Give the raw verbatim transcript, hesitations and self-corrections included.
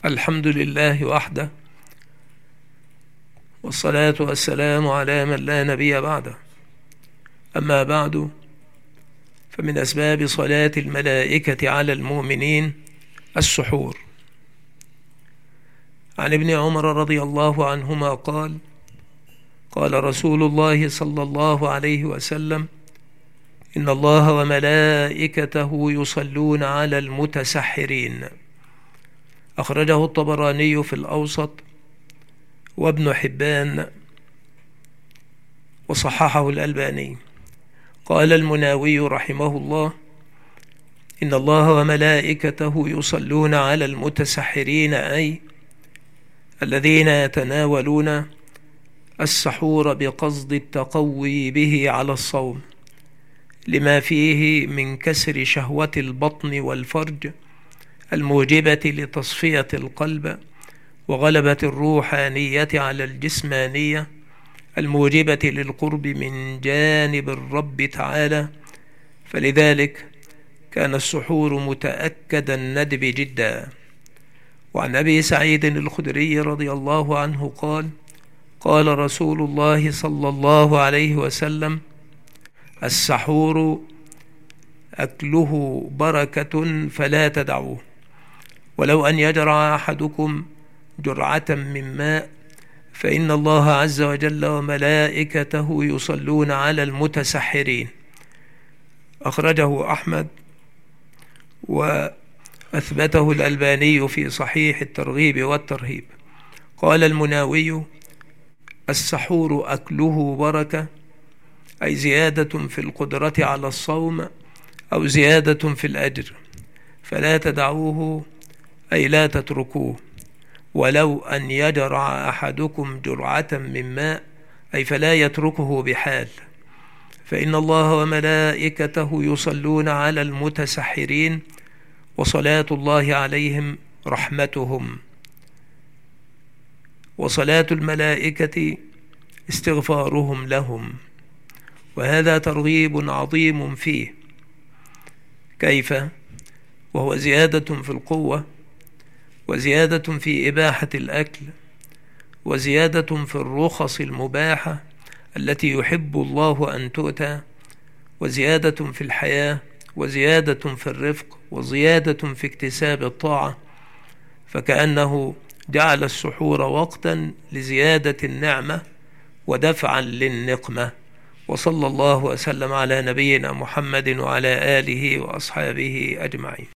الحمد لله وحده، والصلاة والسلام على من لا نبي بعده. أما بعد، فمن أسباب صلاة الملائكة على المؤمنين السحور. عن ابن عمر رضي الله عنهما قال: قال رسول الله صلى الله عليه وسلم: إن الله وملائكته يصلون على المتسحرين. أخرجه الطبراني في الأوسط وابن حبان وصححه الألباني. قال المناوي رحمه الله: إن الله وملائكته يصلون على المتسحرين، أي الذين يتناولون السحور بقصد التقوي به على الصوم، لما فيه من كسر شهوة البطن والفرج الموجبة لتصفية القلب، وغلبة الروحانية على الجسمانية الموجبة للقرب من جانب الرب تعالى. فلذلك كان السحور متأكد الندب جدا. وعن أبي سعيد الخدري رضي الله عنه قال: قال رسول الله صلى الله عليه وسلم: السحور أكله بركة فلا تدعوه، ولو أن يجرع أحدكم جرعة من ماء، فإن الله عز وجل وملائكته يصلون على المتسحرين. أخرجه أحمد وأثبته الألباني في صحيح الترغيب والترهيب. قال المناوي: السحور أكله بركة، أي زيادة في القدرة على الصوم أو زيادة في الأجر، فلا تدعوه أي لا تتركوه، ولو أن يجرع أحدكم جرعة من ماء، أي فلا يتركه بحال، فإن الله وملائكته يصلون على المتسحرين، وصلاة الله عليهم رحمتهم، وصلاة الملائكة استغفارهم لهم. وهذا ترغيب عظيم فيه. كيف؟ وهو زيادة في القوة، وزيادة في إباحة الأكل، وزيادة في الرخص المباحة التي يحب الله أن تؤتى، وزيادة في الحياة، وزيادة في الرفق، وزيادة في اكتساب الطاعة. فكأنه جعل السحور وقتا لزيادة النعمة ودفعا للنقمة. وصلى الله وسلم على نبينا محمد وعلى آله وأصحابه أجمعين.